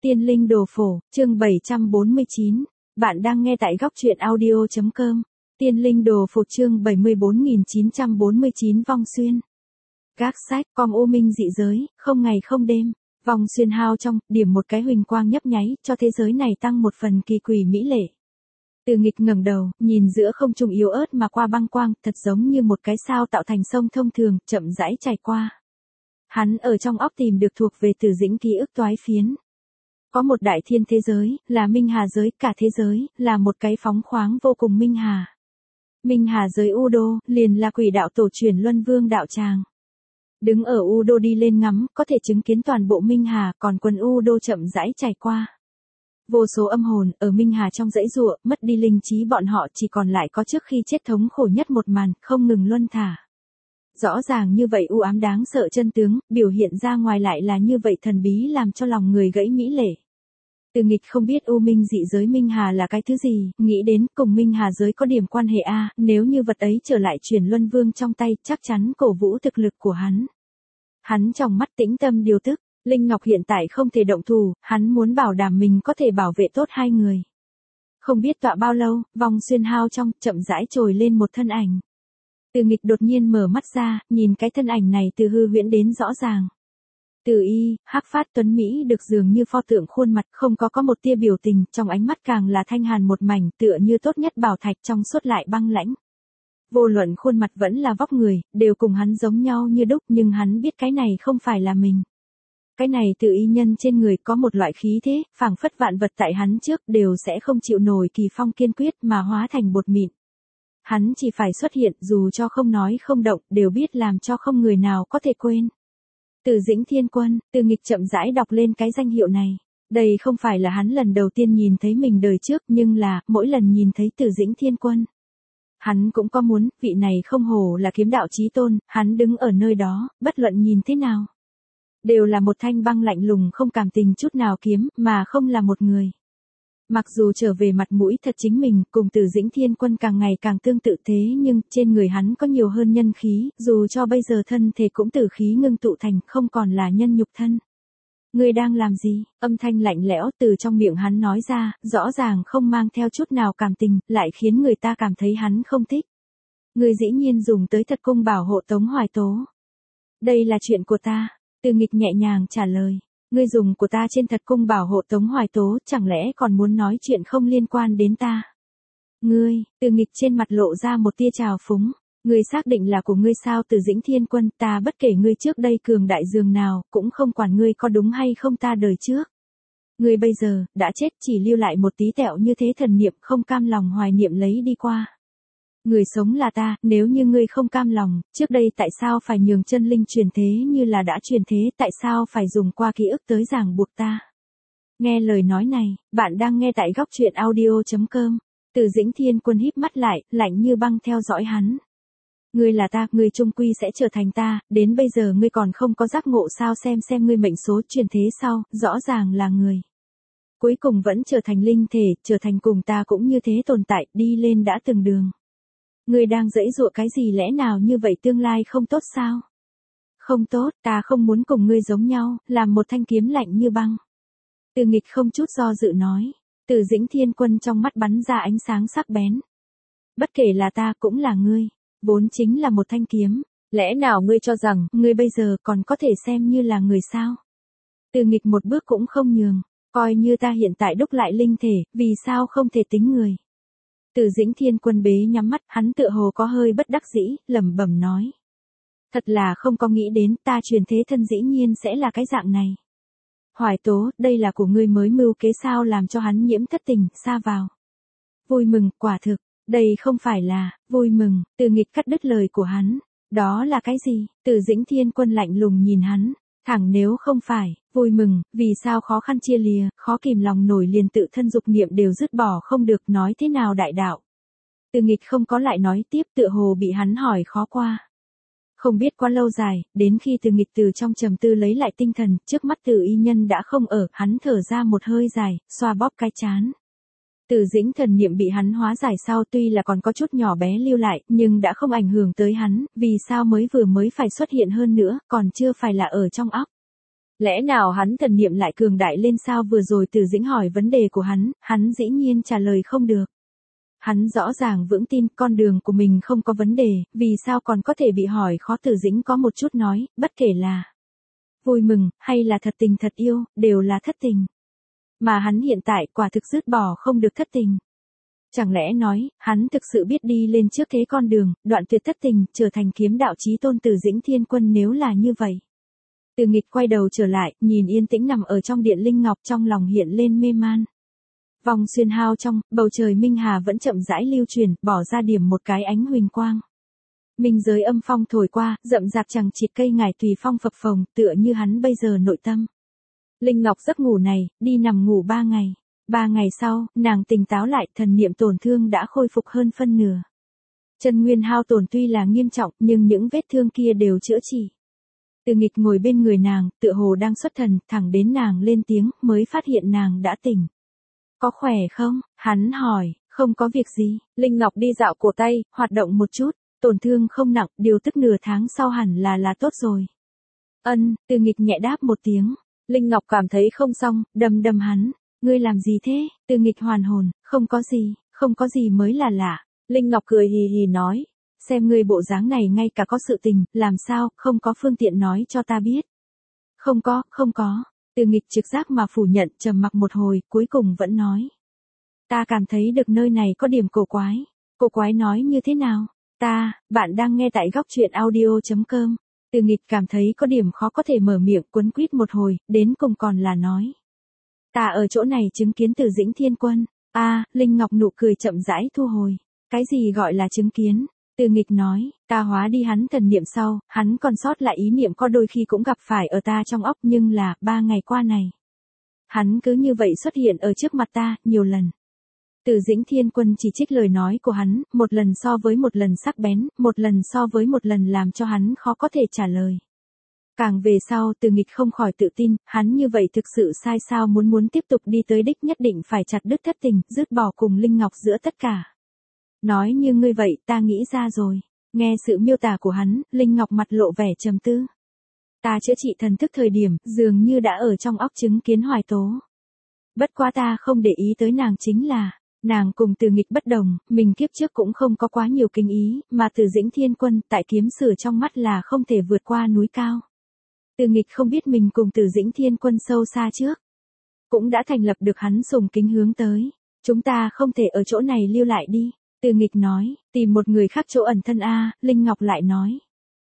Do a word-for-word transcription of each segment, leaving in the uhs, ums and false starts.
Tiên linh đồ phổ, chương bảy trăm bốn mươi chín. Bạn đang nghe tại góc truyện audio chấm com. Tiên linh đồ phổ chương bảy mươi bốn nghìn chín trăm bốn mươi chín Vong Xuyên. Các sách, com u minh dị giới, không ngày không đêm. Vong Xuyên hao trong, điểm một cái huỳnh quang nhấp nháy, cho thế giới này tăng một phần kỳ quỷ mỹ lệ. Từ Nghịch ngẩng đầu, nhìn giữa không trung yếu ớt mà qua băng quang, thật giống như một cái sao tạo thành sông thông thường, chậm rãi chảy qua. Hắn ở trong óc tìm được thuộc về Tử Dĩnh ký ức toái phiến. Có một đại thiên thế giới, là Minh Hà giới, cả thế giới, là một cái phóng khoáng vô cùng Minh Hà. Minh Hà giới U Đô, liền là quỷ đạo tổ truyền Luân Vương đạo tràng. Đứng ở U Đô đi lên ngắm, có thể chứng kiến toàn bộ Minh Hà, còn quần U Đô chậm rãi chảy qua. Vô số âm hồn, ở Minh Hà trong dãy giụa, mất đi linh trí bọn họ chỉ còn lại có trước khi chết thống khổ nhất một màn, không ngừng luân thả. Rõ ràng như vậy u ám đáng sợ chân tướng, biểu hiện ra ngoài lại là như vậy thần bí làm cho lòng người gãy mỹ lệ. Từ Nghịch không biết u minh dị giới Minh Hà là cái thứ gì, nghĩ đến cùng Minh Hà giới có điểm quan hệ a, nếu như vật ấy trở lại truyền Luân Vương trong tay, chắc chắn cổ vũ thực lực của hắn. Hắn trong mắt tĩnh tâm điều tức, Linh Ngọc hiện tại không thể động thủ, hắn muốn bảo đảm mình có thể bảo vệ tốt hai người. Không biết tọa bao lâu, Vong Xuyên hao trong, chậm rãi trồi lên một thân ảnh. Từ Nghịch đột nhiên mở mắt ra, nhìn cái thân ảnh này từ hư huyễn đến rõ ràng. Từ y, hắc phát tuấn Mỹ được dường như pho tượng khuôn mặt, không có có một tia biểu tình, trong ánh mắt càng là thanh hàn một mảnh, tựa như tốt nhất bảo thạch trong suốt lại băng lãnh. Vô luận khuôn mặt vẫn là vóc người, đều cùng hắn giống nhau như đúc, nhưng hắn biết cái này không phải là mình. Cái này từ y nhân trên người có một loại khí thế, phảng phất vạn vật tại hắn trước đều sẽ không chịu nổi kỳ phong kiên quyết mà hóa thành bột mịn. Hắn chỉ phải xuất hiện, dù cho không nói không động, đều biết làm cho không người nào có thể quên. Tử Dĩnh Thiên Quân, Từ Nghịch chậm rãi đọc lên cái danh hiệu này. Đây không phải là hắn lần đầu tiên nhìn thấy mình đời trước, nhưng là, mỗi lần nhìn thấy Tử Dĩnh Thiên Quân. Hắn cũng có muốn, vị này không hổ là kiếm đạo chí tôn, hắn đứng ở nơi đó, bất luận nhìn thế nào. Đều là một thanh băng lạnh lùng không cảm tình chút nào kiếm, mà không là một người. Mặc dù trở về mặt mũi thật chính mình, cùng Tử Dĩnh Thiên Quân càng ngày càng tương tự thế nhưng, trên người hắn có nhiều hơn nhân khí, dù cho bây giờ thân thể cũng tử khí ngưng tụ thành, không còn là nhân nhục thân. Ngươi đang làm gì? Âm thanh lạnh lẽo từ trong miệng hắn nói ra, rõ ràng không mang theo chút nào cảm tình, lại khiến người ta cảm thấy hắn không thích. Ngươi dĩ nhiên dùng tới thật cung bảo hộ Tống Hoài Tố. Đây là chuyện của ta, Từ Nghịch nhẹ nhàng trả lời. Ngươi dùng của ta trên thật cung bảo hộ Tống Hoài Tố, chẳng lẽ còn muốn nói chuyện không liên quan đến ta? Ngươi, Từ Nghịch trên mặt lộ ra một tia trào phúng. Ngươi xác định là của ngươi sao? Tử Dĩnh Thiên Quân, ta bất kể ngươi trước đây cường đại dường nào, cũng không quản ngươi có đúng hay không ta đời trước. Ngươi bây giờ, đã chết chỉ lưu lại một tí tẹo như thế thần niệm không cam lòng hoài niệm lấy đi qua. Người sống là ta, nếu như ngươi không cam lòng, trước đây tại sao phải nhường chân linh truyền thế như là đã truyền thế, tại sao phải dùng qua ký ức tới ràng buộc ta? Nghe lời nói này, bạn đang nghe tại góc truyện audio chấm com. Tử Dĩnh Thiên Quân híp mắt lại, lạnh như băng theo dõi hắn. Ngươi là ta, ngươi chung quy sẽ trở thành ta, đến bây giờ ngươi còn không có giác ngộ sao? Xem xem ngươi mệnh số truyền thế sau, rõ ràng là người. Cuối cùng vẫn trở thành linh thể, trở thành cùng ta cũng như thế tồn tại, đi lên đã từng đường. Ngươi đang giãy giụa cái gì, lẽ nào như vậy tương lai không tốt sao? Không tốt, ta không muốn cùng ngươi giống nhau, làm một thanh kiếm lạnh như băng. Từ Nghịch không chút do dự nói. Tử Dĩnh Thiên Quân trong mắt bắn ra ánh sáng sắc bén. Bất kể là ta cũng là ngươi, vốn chính là một thanh kiếm, lẽ nào ngươi cho rằng, ngươi bây giờ còn có thể xem như là người sao? Từ Nghịch một bước cũng không nhường, coi như ta hiện tại đúc lại linh thể, vì sao không thể tính người? Tử Dĩnh Thiên Quân bế nhắm mắt, hắn tựa hồ có hơi bất đắc dĩ, lẩm bẩm nói. Thật là không có nghĩ đến, ta truyền thế thân dĩ nhiên sẽ là cái dạng này. Hoài Tố, đây là của ngươi mới mưu kế sao, làm cho hắn nhiễm thất tình, xa vào. Vui mừng, quả thực, đây không phải là, vui mừng. Từ Nghịch cắt đứt lời của hắn. Đó là cái gì? Tử Dĩnh Thiên Quân lạnh lùng nhìn hắn. Thẳng nếu không phải, vui mừng, vì sao khó khăn chia lìa, khó kìm lòng nổi liền tự thân dục niệm đều dứt bỏ không được, nói thế nào đại đạo? Từ Nghịch không có lại nói tiếp, tựa hồ bị hắn hỏi khó qua. Không biết quá lâu dài, đến khi Từ Nghịch từ trong trầm tư lấy lại tinh thần, trước mắt Tử y nhân đã không ở, hắn thở ra một hơi dài, xoa bóp cái trán. Tử Dĩnh thần niệm bị hắn hóa giải sau, tuy là còn có chút nhỏ bé lưu lại, nhưng đã không ảnh hưởng tới hắn, vì sao mới vừa mới phải xuất hiện hơn nữa, còn chưa phải là ở trong óc. Lẽ nào hắn thần niệm lại cường đại lên sao? Vừa rồi Từ Dĩnh hỏi vấn đề của hắn, hắn dĩ nhiên trả lời không được. Hắn rõ ràng vững tin con đường của mình không có vấn đề, vì sao còn có thể bị hỏi khó? Từ Dĩnh có một chút nói, bất kể là vui mừng, hay là thật tình thật yêu, đều là thất tình. Mà hắn hiện tại quả thực dứt bỏ không được thất tình. Chẳng lẽ nói, hắn thực sự biết đi lên trước thế con đường, đoạn tuyệt thất tình, trở thành kiếm đạo chí tôn Từ Dĩnh Thiên Quân? Nếu là như vậy. Từ Nghịch quay đầu trở lại, nhìn yên tĩnh nằm ở trong điện linh ngọc, trong lòng hiện lên mê man. Vòng xuyên hao trong, bầu trời minh hà vẫn chậm rãi lưu truyền, bỏ ra điểm một cái ánh huỳnh quang. Minh giới âm phong thổi qua, rậm rạp chằng chịt cây ngải tùy phong phập phồng, tựa như hắn bây giờ nội tâm. Linh Ngọc giấc ngủ này, đi nằm ngủ ba ngày. Ba ngày sau, nàng tỉnh táo lại, thần niệm tổn thương đã khôi phục hơn phân nửa. Chân nguyên hao tổn tuy là nghiêm trọng, nhưng những vết thương kia đều chữa trị. Từ Nghịch ngồi bên người nàng, tựa hồ đang xuất thần, thẳng đến nàng lên tiếng, mới phát hiện nàng đã tỉnh. Có khỏe không? Hắn hỏi. Không có việc gì. Linh Ngọc đi dạo cổ tay, hoạt động một chút, tổn thương không nặng, điều tức nửa tháng sau hẳn là là tốt rồi. Ân, Từ Nghịch nhẹ đáp một tiếng. Linh Ngọc cảm thấy không xong, đâm đâm hắn. Ngươi làm gì thế? Từ Nghịch hoàn hồn, không có gì, không có gì mới là lạ. Linh Ngọc cười hì hì nói. Xem ngươi bộ dáng này ngay cả có sự tình, làm sao, không có phương tiện nói cho ta biết. Không có, không có. Từ Nghịch trực giác mà phủ nhận, trầm mặc một hồi, cuối cùng vẫn nói. Ta cảm thấy được nơi này có điểm cổ quái. Cổ quái nói như thế nào? Ta, bạn đang nghe tại góc truyện audio chấm com. Từ Nghịch cảm thấy có điểm khó có thể mở miệng, quấn quýt một hồi, đến cùng còn là nói. Ta ở chỗ này chứng kiến Từ Dĩnh Thiên Quân. A, à, Linh Ngọc nụ cười chậm rãi thu hồi. Cái gì gọi là chứng kiến? Từ Nghịch nói, ta hóa đi hắn thần niệm sau, hắn còn sót lại ý niệm có đôi khi cũng gặp phải ở ta trong óc, nhưng là, ba ngày qua này. Hắn cứ như vậy xuất hiện ở trước mặt ta, nhiều lần. Từ Dĩnh Thiên Quân chỉ trích lời nói của hắn, một lần so với một lần sắc bén, một lần so với một lần làm cho hắn khó có thể trả lời. Càng về sau, Từ Nghịch không khỏi tự tin, hắn như vậy thực sự sai sao? Muốn muốn tiếp tục đi tới đích nhất định phải chặt đứt thất tình, dứt bỏ cùng Linh Ngọc giữa tất cả. Nói như ngươi vậy, ta nghĩ ra rồi. Nghe sự miêu tả của hắn, Linh Ngọc mặt lộ vẻ trầm tư. Ta chữa trị thần thức thời điểm, dường như đã ở trong óc chứng kiến Hoài Tố. Bất quá ta không để ý tới nàng, chính là, nàng cùng Từ Nghịch bất đồng, mình kiếp trước cũng không có quá nhiều kinh ý, mà Từ Dĩnh Thiên Quân tại kiếm sử trong mắt là không thể vượt qua núi cao. Từ Nghịch không biết mình cùng Từ Dĩnh Thiên Quân sâu xa trước. Cũng đã thành lập được hắn sùng kính hướng tới. Chúng ta không thể ở chỗ này lưu lại đi. Từ Nghịch nói, tìm một người khác chỗ ẩn thân a. Linh Ngọc lại nói.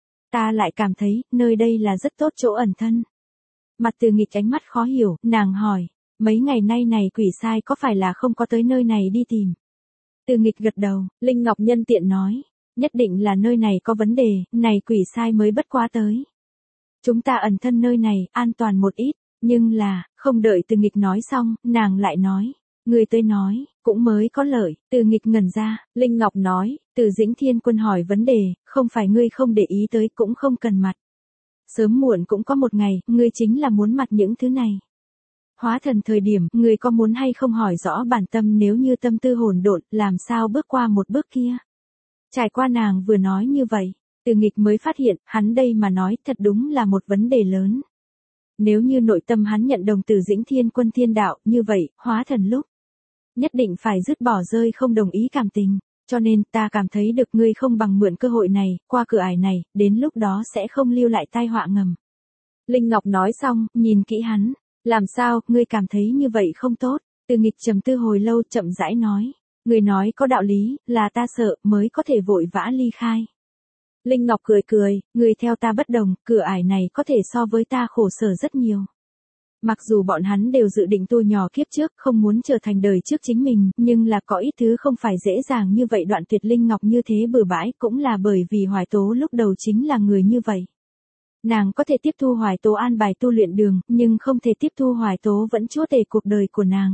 Ta lại cảm thấy, nơi đây là rất tốt chỗ ẩn thân. Mặt Từ Nghịch ánh mắt khó hiểu, nàng hỏi, mấy ngày nay này quỷ sai có phải là không có tới nơi này đi tìm? Từ Nghịch gật đầu, Linh Ngọc nhân tiện nói, nhất định là nơi này có vấn đề, này quỷ sai mới bất quá tới. Chúng ta ẩn thân nơi này, an toàn một ít, nhưng là, không đợi Từ Nghịch nói xong, nàng lại nói. Người tới nói, cũng mới có lợi. Từ Nghịch ngẩn ra, Linh Ngọc nói, Từ Dĩnh Thiên Quân hỏi vấn đề, không phải ngươi không để ý tới, cũng không cần mặt. Sớm muộn cũng có một ngày, ngươi chính là muốn mặt những thứ này. Hóa thần thời điểm, ngươi có muốn hay không hỏi rõ bản tâm, nếu như tâm tư hỗn độn, làm sao bước qua một bước kia. Trải qua nàng vừa nói như vậy, Từ Nghịch mới phát hiện, hắn đây mà nói thật đúng là một vấn đề lớn. Nếu như nội tâm hắn nhận đồng Từ Dĩnh Thiên Quân thiên đạo, như vậy, hóa thần lúc nhất định phải dứt bỏ rơi không đồng ý cảm tình, cho nên ta cảm thấy được ngươi không bằng mượn cơ hội này, qua cửa ải này, đến lúc đó sẽ không lưu lại tai họa ngầm. Linh Ngọc nói xong, nhìn kỹ hắn, làm sao, ngươi cảm thấy như vậy không tốt? Từ Nghịch trầm tư hồi lâu, chậm rãi nói, ngươi nói có đạo lý, là ta sợ, mới có thể vội vã ly khai. Linh Ngọc cười cười, ngươi theo ta bất đồng, cửa ải này có thể so với ta khổ sở rất nhiều. Mặc dù bọn hắn đều dự định tu nhỏ kiếp trước, không muốn trở thành đời trước chính mình, nhưng là có ít thứ không phải dễ dàng như vậy. Đoạn tuyệt Linh Ngọc như thế bừa bãi, cũng là bởi vì Hoài Tố lúc đầu chính là người như vậy. Nàng có thể tiếp thu Hoài Tố an bài tu luyện đường, nhưng không thể tiếp thu Hoài Tố vẫn chúa tể cuộc đời của nàng.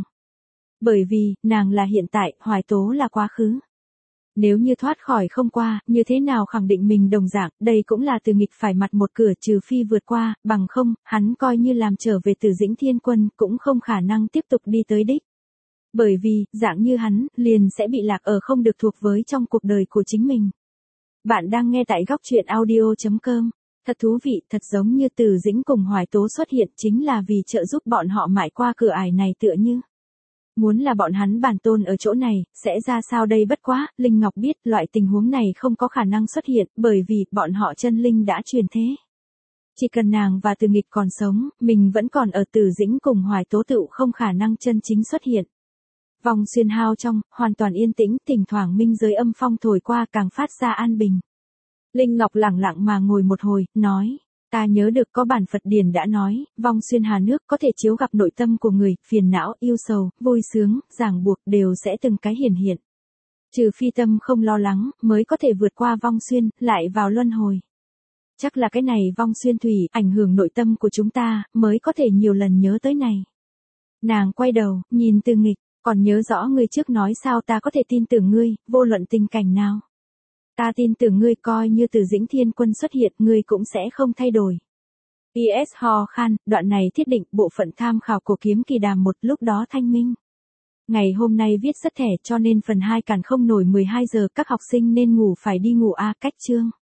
Bởi vì, nàng là hiện tại, Hoài Tố là quá khứ. Nếu như thoát khỏi không qua, như thế nào khẳng định mình đồng dạng, đây cũng là Từ Nghịch phải mặt một cửa, trừ phi vượt qua, bằng không, hắn coi như làm trở về Từ Dĩnh Thiên Quân, cũng không khả năng tiếp tục đi tới đích. Bởi vì, dạng như hắn, liền sẽ bị lạc ở không được thuộc với trong cuộc đời của chính mình. Bạn đang nghe tại góc truyện audio chấm com. Thật thú vị, thật giống như Từ Dĩnh cùng Hoài Tố xuất hiện chính là vì trợ giúp bọn họ mãi qua cửa ải này tựa như. Muốn là bọn hắn bản tôn ở chỗ này, sẽ ra sao đây bất quá, Linh Ngọc biết loại tình huống này không có khả năng xuất hiện bởi vì bọn họ chân linh đã truyền thế. Chỉ cần nàng và Từ Nghịch còn sống, mình vẫn còn ở Từ Dĩnh cùng Hoài Tố tựu không khả năng chân chính xuất hiện. Vòng xuyên hao trong, hoàn toàn yên tĩnh, thỉnh thoảng minh giới âm phong thổi qua càng phát ra an bình. Linh Ngọc lẳng lặng mà ngồi một hồi, nói, ta nhớ được có bản Phật điển đã nói, vong xuyên hà nước có thể chiếu gặp nội tâm của người, phiền não, yêu sầu, vui sướng, ràng buộc đều sẽ từng cái hiển hiện. Trừ phi tâm không lo lắng, mới có thể vượt qua vong xuyên, lại vào luân hồi. Chắc là cái này vong xuyên thủy, ảnh hưởng nội tâm của chúng ta, mới có thể nhiều lần nhớ tới này. Nàng quay đầu, nhìn Từ Nghịch, còn nhớ rõ ngươi trước nói sao ta có thể tin tưởng ngươi, vô luận tình cảnh nào. Ta tin tưởng ngươi coi như Từ Dĩnh Thiên Quân xuất hiện, ngươi cũng sẽ không thay đổi. pê ét ho khan, đoạn này thiết định bộ phận tham khảo của Kiếm Kỳ Đàm một lúc đó thanh minh. Ngày hôm nay viết rất thẻ cho nên phần hai cản không nổi mười hai giờ các học sinh nên ngủ phải đi ngủ a cách chương.